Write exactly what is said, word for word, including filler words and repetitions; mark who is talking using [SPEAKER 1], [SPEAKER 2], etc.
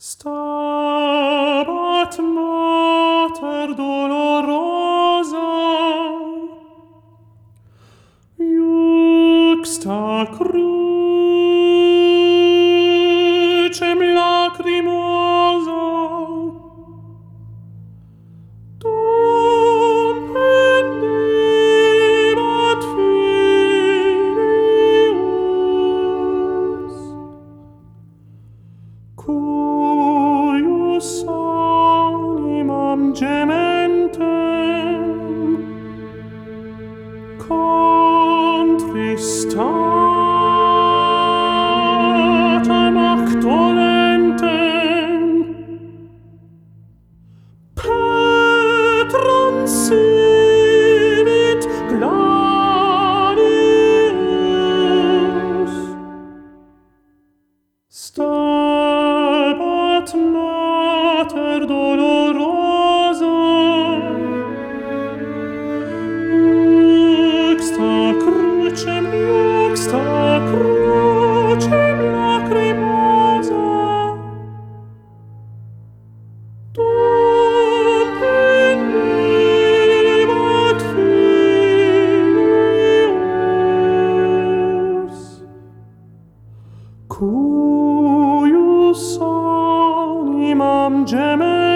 [SPEAKER 1] Stabat mater dolorosa, iuxta crucem lacrimosa, dum pendebat filius, cuius animam gementem contristatam ac dolentem Petram simit gladius. Stabat mater dolorosa, iuxta crucem, iuxta crucem lacrimosa, dum pendebat filius, cuius animam gementem